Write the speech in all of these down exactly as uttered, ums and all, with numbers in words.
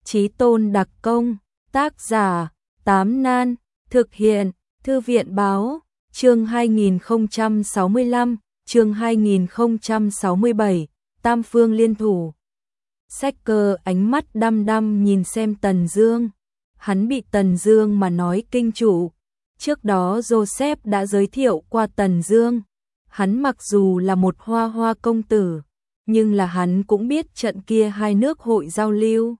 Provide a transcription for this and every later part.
Chí Tôn đặc công, tác giả, Tám Nan, thực hiện, Thư viện báo, chương hai nghìn không trăm sáu mươi lăm, chương hai nghìn không trăm sáu mươi bảy, Tam Phương liên thủ. Sách Cơ ánh mắt đăm đăm nhìn xem Tần Dương. Hắn bị Tần Dương mà nói kinh trụ. Trước đó Joseph đã giới thiệu qua Tần Dương. Hắn mặc dù là một hoa hoa công tử, nhưng là hắn cũng biết trận kia hai nước hội giao lưu.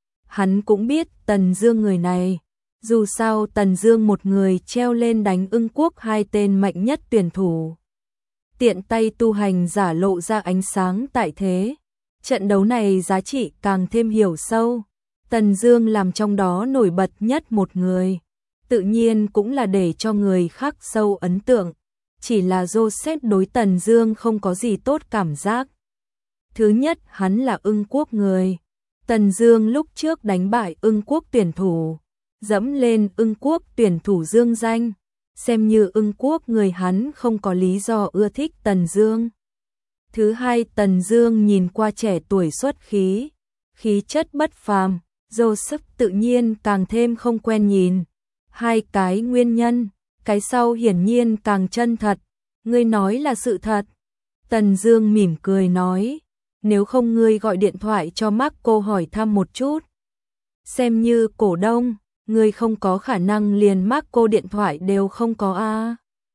Hắn cũng biết Tần Dương người này. Dù sao Tần Dương một người treo lên đánh Ưng Quốc hai tên mạnh nhất tuyển thủ. Tiện tay tu hành giả lộ ra ánh sáng tại thế. Trận đấu này giá trị càng thêm hiểu sâu. Tần Dương làm trong đó nổi bật nhất một người. Tự nhiên cũng là để cho người khác sâu ấn tượng. Chỉ là Joseph đối Tần Dương không có gì tốt cảm giác. Thứ nhất, hắn là Ưng Quốc người. Tần Dương lúc trước đánh bại Ưng Quốc tuyển thủ, dẫm lên Ưng Quốc tuyển thủ dương danh, xem như Ưng Quốc người hắn không có lý do ưa thích Tần Dương. Thứ hai, Tần Dương nhìn qua trẻ tuổi xuất khí, khí chất bất phàm, Joseph tự nhiên càng thêm không quen nhìn. Hai cái nguyên nhân, cái sau hiển nhiên càng chân thật, ngươi nói là sự thật. Tần Dương mỉm cười nói, nếu không ngươi gọi điện thoại cho Marco hỏi thăm một chút. Xem như cổ đông, ngươi không có khả năng liền Marco điện thoại đều không có a. À.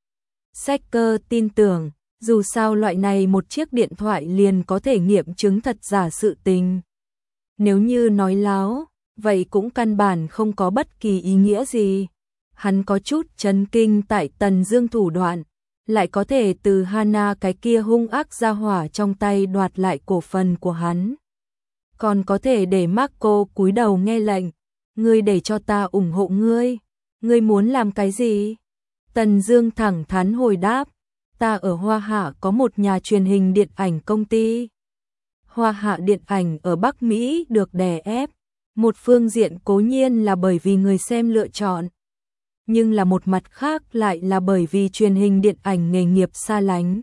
Sách Cơ tin tưởng, dù sao loại này một chiếc điện thoại liền có thể nghiệm chứng thật giả sự tình. Nếu như nói láo, vậy cũng căn bản không có bất kỳ ý nghĩa gì. Hắn có chút chấn kinh tại Tần Dương thủ đoạn, lại có thể từ Hana cái kia hung ác gia hỏa trong tay đoạt lại cổ phần của hắn. Còn có thể để Marco cúi đầu nghe lệnh, ngươi để cho ta ủng hộ ngươi, ngươi muốn làm cái gì? Tần Dương thẳng thắn hồi đáp, ta ở Hoa Hạ có một nhà truyền hình điện ảnh công ty. Hoa Hạ điện ảnh ở Bắc Mỹ được đè ép, một phương diện cố nhiên là bởi vì người xem lựa chọn, nhưng là một mặt khác lại là bởi vì truyền hình điện ảnh nghề nghiệp xa lánh.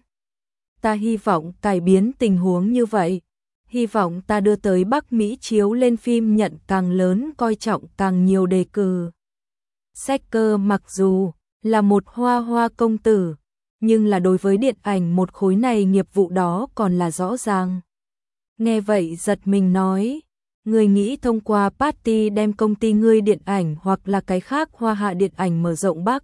Ta hy vọng cải biến tình huống như vậy, hy vọng ta đưa tới Bắc Mỹ chiếu lên phim nhận càng lớn coi trọng càng nhiều đề cử. Sách Cơ mặc dù là một hoa hoa công tử, nhưng là đối với điện ảnh một khối này nghiệp vụ đó còn là rõ ràng. Nghe vậy giật mình nói, ngươi nghĩ thông qua party đem công ty ngươi điện ảnh hoặc là cái khác Hoa Hạ điện ảnh mở rộng Bắc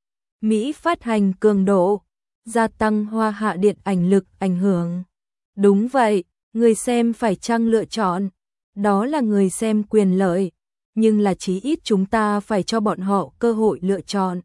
Mỹ phát hành cường độ, gia tăng Hoa Hạ điện ảnh lực ảnh hưởng. Đúng vậy, người xem phải chăng lựa chọn, đó là người xem quyền lợi, nhưng là chí ít chúng ta phải cho bọn họ cơ hội lựa chọn.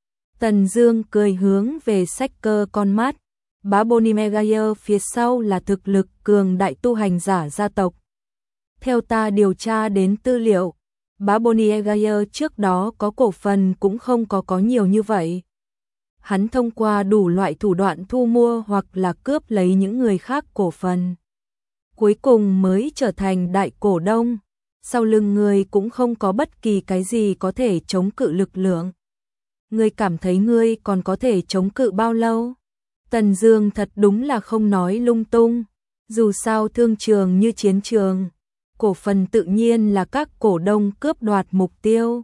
Tần Dương cười hướng về Sách Cơ con mắt, bá Bonnie Megayer phía sau là thực lực cường đại tu hành giả gia tộc. Theo ta điều tra đến tư liệu, bá Bonnie Megayer trước đó có cổ phần cũng không có có nhiều như vậy. Hắn thông qua đủ loại thủ đoạn thu mua hoặc là cướp lấy những người khác cổ phần, cuối cùng mới trở thành đại cổ đông. Sau lưng người cũng không có bất kỳ cái gì có thể chống cự lực lượng. Ngươi cảm thấy ngươi còn có thể chống cự bao lâu? Tần Dương thật đúng là không nói lung tung. Dù sao thương trường như chiến trường, cổ phần tự nhiên là các cổ đông cướp đoạt mục tiêu.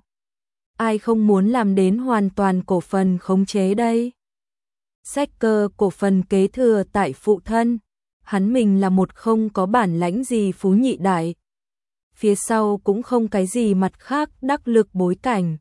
Ai không muốn làm đến hoàn toàn cổ phần khống chế đây? Sách Cơ cổ phần kế thừa tại phụ thân, hắn mình là một không có bản lãnh gì phú nhị đại. Phía sau cũng không cái gì mặt khác đắc lực bối cảnh.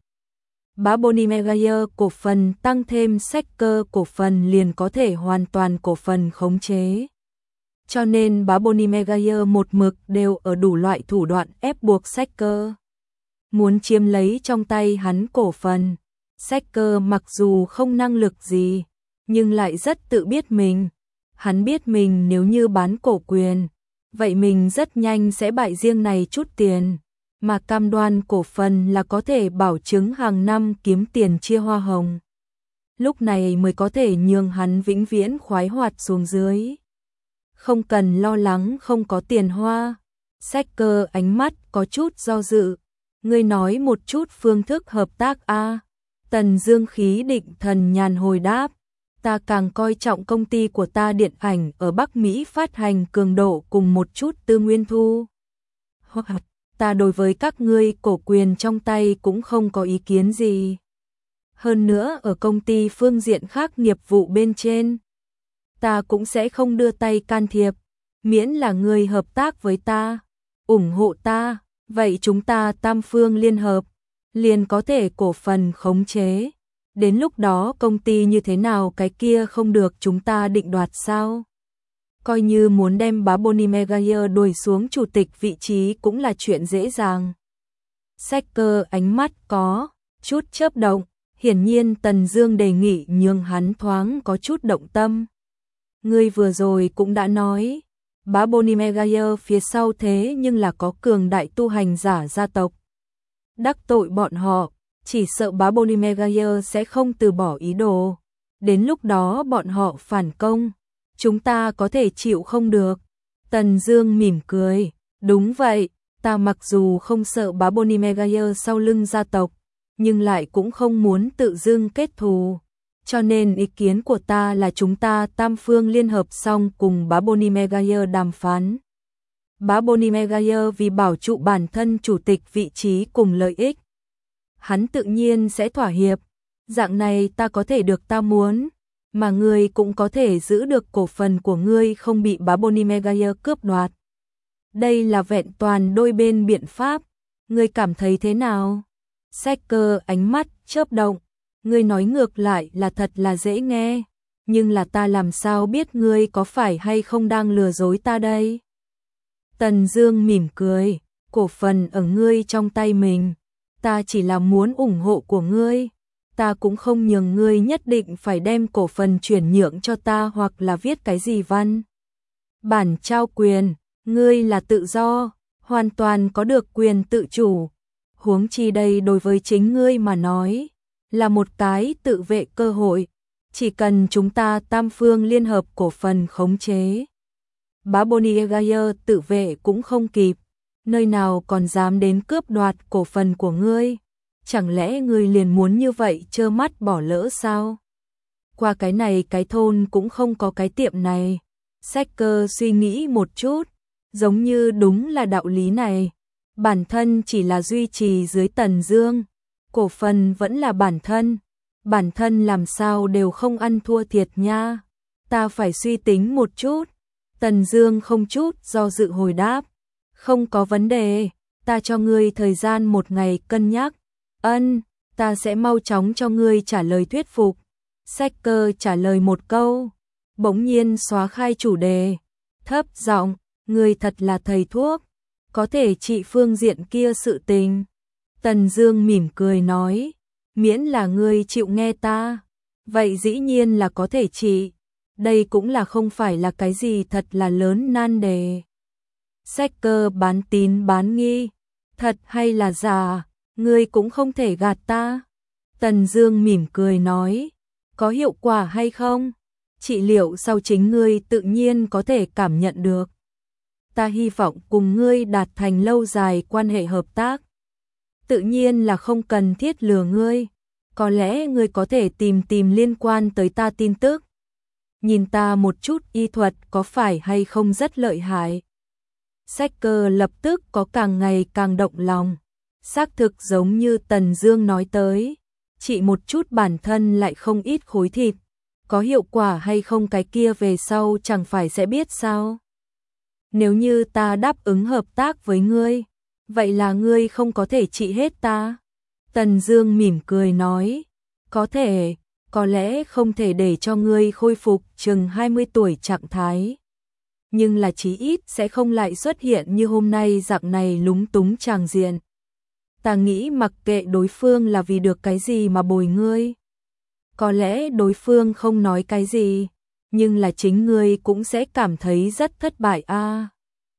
Bá Bonnie Megayer cổ phần tăng thêm Sách Cơ cổ phần liền có thể hoàn toàn cổ phần khống chế. Cho nên bá Bonnie Megayer một mực đều ở đủ loại thủ đoạn ép buộc Sách Cơ muốn chiếm lấy trong tay hắn cổ phần. Sách Cơ mặc dù không năng lực gì, nhưng lại rất tự biết mình. Hắn biết mình nếu như bán cổ quyền, vậy mình rất nhanh sẽ bại riêng này chút tiền, mà cam đoan cổ phần là có thể bảo chứng hàng năm kiếm tiền chia hoa hồng. Lúc này mới có thể nhường hắn vĩnh viễn khoái hoạt xuống dưới. Không cần lo lắng không có tiền hoa. Sách Cơ ánh mắt có chút do dự. Ngươi nói một chút phương thức hợp tác a. À? Tần Dương khí định thần nhàn hồi đáp. Ta càng coi trọng công ty của ta điện ảnh ở Bắc Mỹ phát hành cường độ cùng một chút tư nguyên thu. Hoặc ta đối với các ngươi cổ quyền trong tay cũng không có ý kiến gì. Hơn nữa ở công ty phương diện khác nghiệp vụ bên trên, ta cũng sẽ không đưa tay can thiệp, miễn là ngươi hợp tác với ta, ủng hộ ta, vậy chúng ta tam phương liên hợp, liền có thể cổ phần khống chế. Đến lúc đó công ty như thế nào cái kia không được chúng ta định đoạt sao? Coi như muốn đem bá Bonnie Maguire đuổi xuống chủ tịch vị trí cũng là chuyện dễ dàng. Sacker ánh mắt có chút chớp động, hiển nhiên Tần Dương đề nghị nhường hắn thoáng có chút động tâm. Ngươi vừa rồi cũng đã nói, bá Bonnie Maguire phía sau thế nhưng là có cường đại tu hành giả gia tộc. Đắc tội bọn họ, chỉ sợ bá Bonnie Maguire sẽ không từ bỏ ý đồ. Đến lúc đó bọn họ phản công, chúng ta có thể chịu không được. Tần Dương mỉm cười, đúng vậy, ta mặc dù không sợ bá Bonnie Maguire sau lưng gia tộc, nhưng lại cũng không muốn tự dưng kết thù. Cho nên ý kiến của ta là chúng ta tam phương liên hợp xong cùng bá Bonnie Maguire đàm phán. Bá Bonnie Maguire vì bảo trụ bản thân chủ tịch vị trí cùng lợi ích, hắn tự nhiên sẽ thỏa hiệp. Dạng này ta có thể được ta muốn, mà ngươi cũng có thể giữ được cổ phần của ngươi không bị bá Bonnie Maguire cướp đoạt. Đây là vẹn toàn đôi bên biện pháp, ngươi cảm thấy thế nào? Sacker ánh mắt chớp động, ngươi nói ngược lại là thật là dễ nghe, nhưng là ta làm sao biết ngươi có phải hay không đang lừa dối ta đây? Tần Dương mỉm cười, cổ phần ở ngươi trong tay mình, ta chỉ là muốn ủng hộ của ngươi, ta cũng không nhường ngươi nhất định phải đem cổ phần chuyển nhượng cho ta hoặc là viết cái gì văn bản trao quyền, ngươi là tự do, hoàn toàn có được quyền tự chủ. Huống chi đây đối với chính ngươi mà nói, là một cái tự vệ cơ hội, chỉ cần chúng ta tam phương liên hợp cổ phần khống chế. Bá Bonnie Maguire tự vệ cũng không kịp, nơi nào còn dám đến cướp đoạt cổ phần của ngươi, chẳng lẽ ngươi liền muốn như vậy trơ mắt bỏ lỡ sao? Qua cái này cái thôn cũng không có cái tiệm này. Sacker suy nghĩ một chút, giống như đúng là đạo lý này. Bản thân chỉ là duy trì dưới Tần Dương, cổ phần vẫn là bản thân, bản thân làm sao đều không ăn thua thiệt nha. Ta phải suy tính một chút. Tần Dương không chút do dự hồi đáp, không có vấn đề, ta cho ngươi thời gian một ngày cân nhắc. Ân, ta sẽ mau chóng cho ngươi trả lời thuyết phục. Sacker trả lời một câu, bỗng nhiên xóa khai chủ đề, thấp giọng, ngươi thật là thầy thuốc, có thể trị phương diện kia sự tình. Tần Dương mỉm cười nói, miễn là ngươi chịu nghe ta, vậy dĩ nhiên là có thể trị. Đây cũng là không phải là cái gì thật là lớn nan đề. Sacker bán tín bán nghi, thật hay là giả, ngươi cũng không thể gạt ta. Tần Dương mỉm cười nói, có hiệu quả hay không? Trị liệu sau chính ngươi tự nhiên có thể cảm nhận được. Ta hy vọng cùng ngươi đạt thành lâu dài quan hệ hợp tác. Tự nhiên là không cần thiết lừa ngươi, có lẽ ngươi có thể tìm tìm liên quan tới ta tin tức. Nhìn ta một chút y thuật có phải hay không rất lợi hại. Sacker lập tức có càng ngày càng động lòng. Xác thực giống như Tần Dương nói tới, chỉ một chút bản thân lại không ít khối thịt, có hiệu quả hay không cái kia về sau chẳng phải sẽ biết sao. Nếu như ta đáp ứng hợp tác với ngươi, vậy là ngươi không có thể trị hết ta. Tần Dương mỉm cười nói, có thể, có lẽ không thể để cho ngươi khôi phục chừng hai mươi tuổi trạng thái, nhưng là chí ít sẽ không lại xuất hiện như hôm nay dạng này lúng túng tràng diện. Ta nghĩ mặc kệ đối phương là vì được cái gì mà bồi ngươi, có lẽ đối phương không nói cái gì, nhưng là chính ngươi cũng sẽ cảm thấy rất thất bại a. À.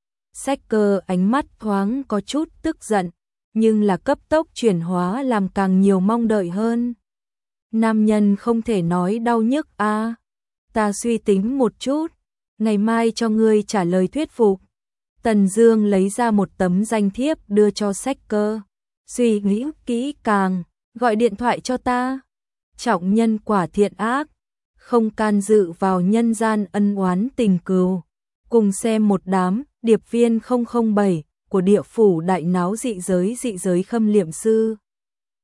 Sacker ánh mắt thoáng có chút tức giận, nhưng là cấp tốc chuyển hóa làm càng nhiều mong đợi hơn. Nam nhân không thể nói đau nhức a. À. Ta suy tính một chút, ngày mai cho ngươi trả lời thuyết phục. Tần Dương lấy ra một tấm danh thiếp đưa cho Sacker. Suy nghĩ kỹ càng, gọi điện thoại cho ta. Trọng nhân quả thiện ác, không can dự vào nhân gian ân oán tình cừu. Cùng xem một đám điệp viên không không bảy, của địa phủ đại náo dị giới dị giới khâm liệm sư.